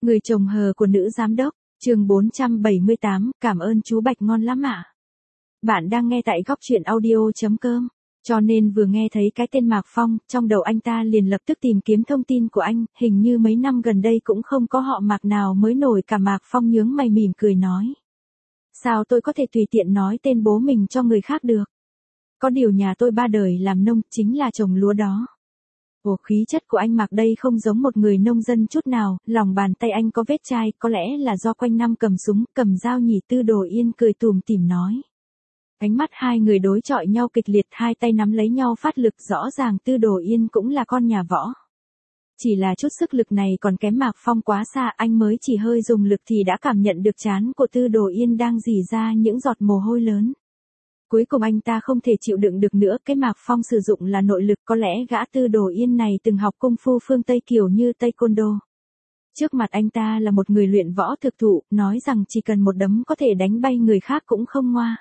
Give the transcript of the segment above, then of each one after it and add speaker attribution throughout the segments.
Speaker 1: Người chồng hờ của nữ giám đốc, chương 478, cảm ơn chú Bạch ngon lắm ạ. Bạn đang nghe tại góc truyện audio.com, cho nên vừa nghe thấy cái tên Mạc Phong, trong đầu anh ta liền lập tức tìm kiếm thông tin của anh, hình như mấy năm gần đây cũng không có họ Mạc nào mới nổi cả. Mạc Phong nhướng mày mỉm cười nói. Sao tôi có thể tùy tiện nói tên bố mình cho người khác được? Có điều nhà tôi ba đời làm nông, chính là trồng lúa đó. Ồ, khí chất của anh Mạc đây không giống một người nông dân chút nào, lòng bàn tay anh có vết chai, có lẽ là do quanh năm cầm súng, cầm dao nhỉ. Tư Đồ Yên cười tủm tỉm nói. Ánh mắt hai người đối chọi nhau kịch liệt, hai tay nắm lấy nhau phát lực, rõ ràng Tư Đồ Yên cũng là con nhà võ. Chỉ là chút sức lực này còn kém Mạc Phong quá xa, anh mới chỉ hơi dùng lực thì đã cảm nhận được trán của Tư Đồ Yên đang rỉ ra những giọt mồ hôi lớn. Cuối cùng anh ta không thể chịu đựng được nữa, cái Mạc Phong sử dụng là nội lực, có lẽ gã Tư Đồ Yên này từng học công phu phương Tây kiểu như Taekwondo. Trước mặt anh ta là một người luyện võ thực thụ, nói rằng chỉ cần một đấm có thể đánh bay người khác cũng không ngoa.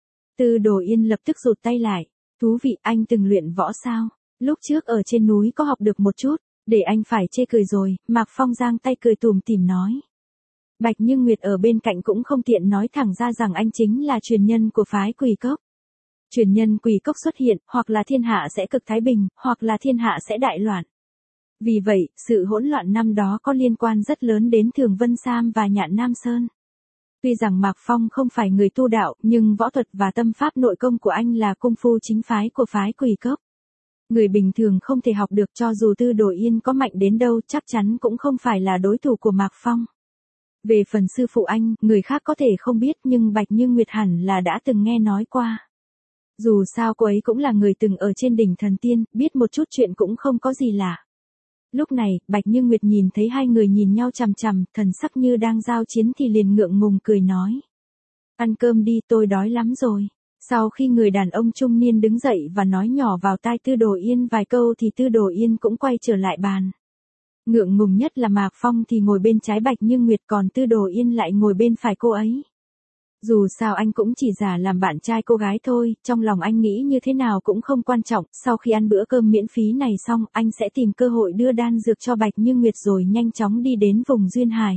Speaker 1: Tư Đồ Yên lập tức rụt tay lại. Thú vị, anh từng luyện võ sao? Lúc trước ở trên núi có học được một chút, để anh phải chê cười rồi. Mạc Phong giang tay cười tủm tỉm nói. Bạch Như Nguyệt ở bên cạnh cũng không tiện nói thẳng ra rằng anh chính là truyền nhân của phái Quỷ Cốc. Truyền nhân Quỷ Cốc xuất hiện, hoặc là thiên hạ sẽ cực thái bình, hoặc là thiên hạ sẽ đại loạn. Vì vậy, sự hỗn loạn năm đó có liên quan rất lớn đến Thường Vân Sam và Nhạn Nam Sơn. Tuy rằng Mạc Phong không phải người tu đạo, nhưng võ thuật và tâm pháp nội công của anh là công phu chính phái của phái Quỷ Cốc. Người bình thường không thể học được, cho dù Tư Đồ Yên có mạnh đến đâu chắc chắn cũng không phải là đối thủ của Mạc Phong. Về phần sư phụ anh, người khác có thể không biết nhưng Bạch Như Nguyệt hẳn là đã từng nghe nói qua. Dù sao cô ấy cũng là người từng ở trên đỉnh thần tiên, biết một chút chuyện cũng không có gì lạ. Lúc này, Bạch Như Nguyệt nhìn thấy hai người nhìn nhau chằm chằm, thần sắc như đang giao chiến thì liền ngượng ngùng cười nói. Ăn cơm đi, tôi đói lắm rồi. Sau khi người đàn ông trung niên đứng dậy và nói nhỏ vào tai Tư Đồ Yên vài câu thì Tư Đồ Yên cũng quay trở lại bàn. Ngượng ngùng nhất là Mạc Phong thì ngồi bên trái Bạch Như Nguyệt, còn Tư Đồ Yên lại ngồi bên phải cô ấy. Dù sao anh cũng chỉ giả làm bạn trai cô gái thôi, trong lòng anh nghĩ như thế nào cũng không quan trọng, sau khi ăn bữa cơm miễn phí này xong, anh sẽ tìm cơ hội đưa đan dược cho Bạch Như Nguyệt rồi nhanh chóng đi đến vùng duyên hải.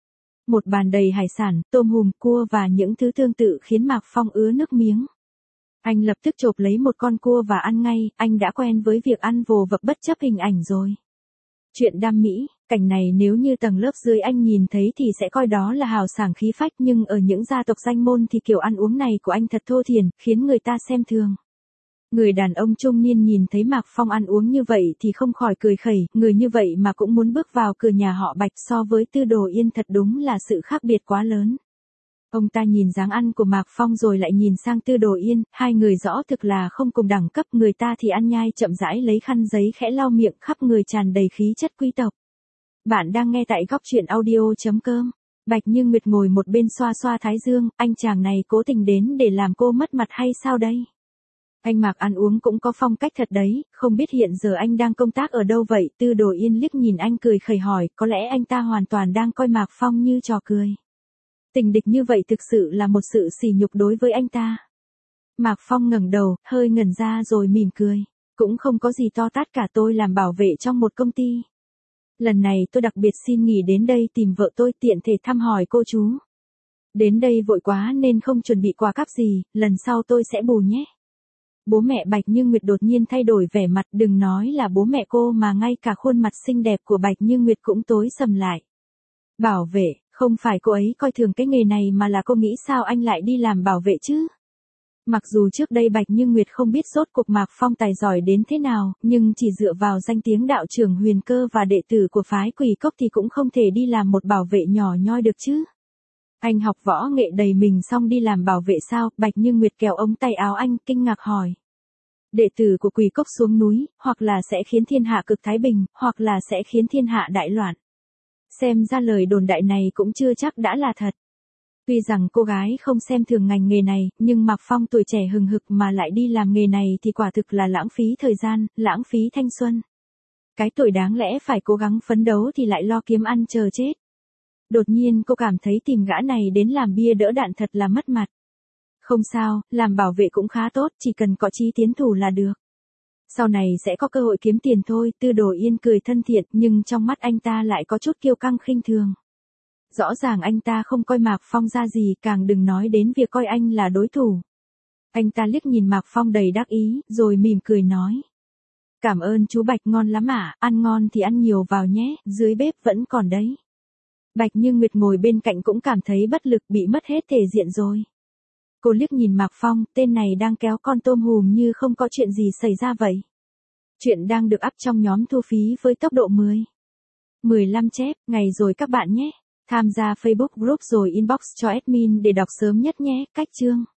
Speaker 1: Một bàn đầy hải sản, tôm hùm, cua và những thứ tương tự khiến Mạc Phong ứa nước miếng. Anh lập tức chộp lấy một con cua và ăn ngay, anh đã quen với việc ăn vồ vập bất chấp hình ảnh rồi. Chuyện đam mỹ, cảnh này nếu như tầng lớp dưới anh nhìn thấy thì sẽ coi đó là hào sảng khí phách, nhưng ở những gia tộc danh môn thì kiểu ăn uống này của anh thật thô thiển, khiến người ta xem thường. Người đàn ông trung niên nhìn thấy Mạc Phong ăn uống như vậy thì không khỏi cười khẩy, người như vậy mà cũng muốn bước vào cửa nhà họ Bạch, so với Tư Đồ Yên thật đúng là sự khác biệt quá lớn. Ông ta nhìn dáng ăn của Mạc Phong rồi lại nhìn sang Tư Đồ Yên, hai người rõ thực là không cùng đẳng cấp, người ta thì ăn nhai chậm rãi lấy khăn giấy khẽ lau miệng, khắp người tràn đầy khí chất quý tộc. Bạn đang nghe tại góc truyện audio.com. Bạch Như Nguyệt ngồi một bên xoa xoa thái dương, anh chàng này cố tình đến để làm cô mất mặt hay sao đây? Anh Mạc ăn uống cũng có phong cách thật đấy, không biết hiện giờ anh đang công tác ở đâu vậy? Tư Đồ Yên liếc nhìn anh cười khẩy hỏi, có lẽ anh ta hoàn toàn đang coi Mạc Phong như trò cười. Tình địch như vậy thực sự là một sự sỉ nhục đối với anh ta. Mạc Phong ngẩng đầu, hơi ngẩn ra rồi mỉm cười. Cũng không có gì to tát cả, tôi làm bảo vệ trong một công ty. Lần này tôi đặc biệt xin nghỉ đến đây tìm vợ tôi, tiện thể thăm hỏi cô chú. Đến đây vội quá nên không chuẩn bị quà cáp gì, lần sau tôi sẽ bù nhé. Bố mẹ Bạch Như Nguyệt đột nhiên thay đổi vẻ mặt, đừng nói là bố mẹ cô mà ngay cả khuôn mặt xinh đẹp của Bạch Như Nguyệt cũng tối sầm lại. Bảo vệ, không phải cô ấy coi thường cái nghề này mà là cô nghĩ sao anh lại đi làm bảo vệ chứ? Mặc dù trước đây Bạch Như Nguyệt không biết rốt cuộc Mạc Phong tài giỏi đến thế nào, nhưng chỉ dựa vào danh tiếng đạo trưởng Huyền Cơ và đệ tử của phái Quỷ Cốc thì cũng không thể đi làm một bảo vệ nhỏ nhoi được chứ. Anh học võ nghệ đầy mình xong đi làm bảo vệ sao? Bạch Như Nguyệt kéo ống tay áo anh, kinh ngạc hỏi. Đệ tử của Quỷ Cốc xuống núi, hoặc là sẽ khiến thiên hạ cực thái bình, hoặc là sẽ khiến thiên hạ đại loạn. Xem ra lời đồn đại này cũng chưa chắc đã là thật. Tuy rằng cô gái không xem thường ngành nghề này, nhưng Mạc Phong tuổi trẻ hừng hực mà lại đi làm nghề này thì quả thực là lãng phí thời gian, lãng phí thanh xuân. Cái tuổi đáng lẽ phải cố gắng phấn đấu thì lại lo kiếm ăn chờ chết. Đột nhiên cô cảm thấy tìm gã này đến làm bia đỡ đạn thật là mất mặt. Không sao, làm bảo vệ cũng khá tốt, chỉ cần có chí tiến thủ là được. Sau này sẽ có cơ hội kiếm tiền thôi. Tư Đồ Yên cười thân thiện, nhưng trong mắt anh ta lại có chút kiêu căng khinh thường. Rõ ràng anh ta không coi Mạc Phong ra gì, càng đừng nói đến việc coi anh là đối thủ. Anh ta liếc nhìn Mạc Phong đầy đắc ý, rồi mỉm cười nói. Cảm ơn chú Bạch, ngon lắm ạ, ăn ngon thì ăn nhiều vào nhé, dưới bếp vẫn còn đấy. Bạch Như Nguyệt ngồi bên cạnh cũng cảm thấy bất lực, bị mất hết thể diện rồi. Cô liếc nhìn Mạc Phong, tên này đang kéo con tôm hùm như không có chuyện gì xảy ra vậy. Chuyện đang được up trong nhóm thu phí với tốc độ 15 chép ngày rồi các bạn nhé. Tham gia Facebook group rồi inbox cho admin để đọc sớm nhất nhé. Cách chương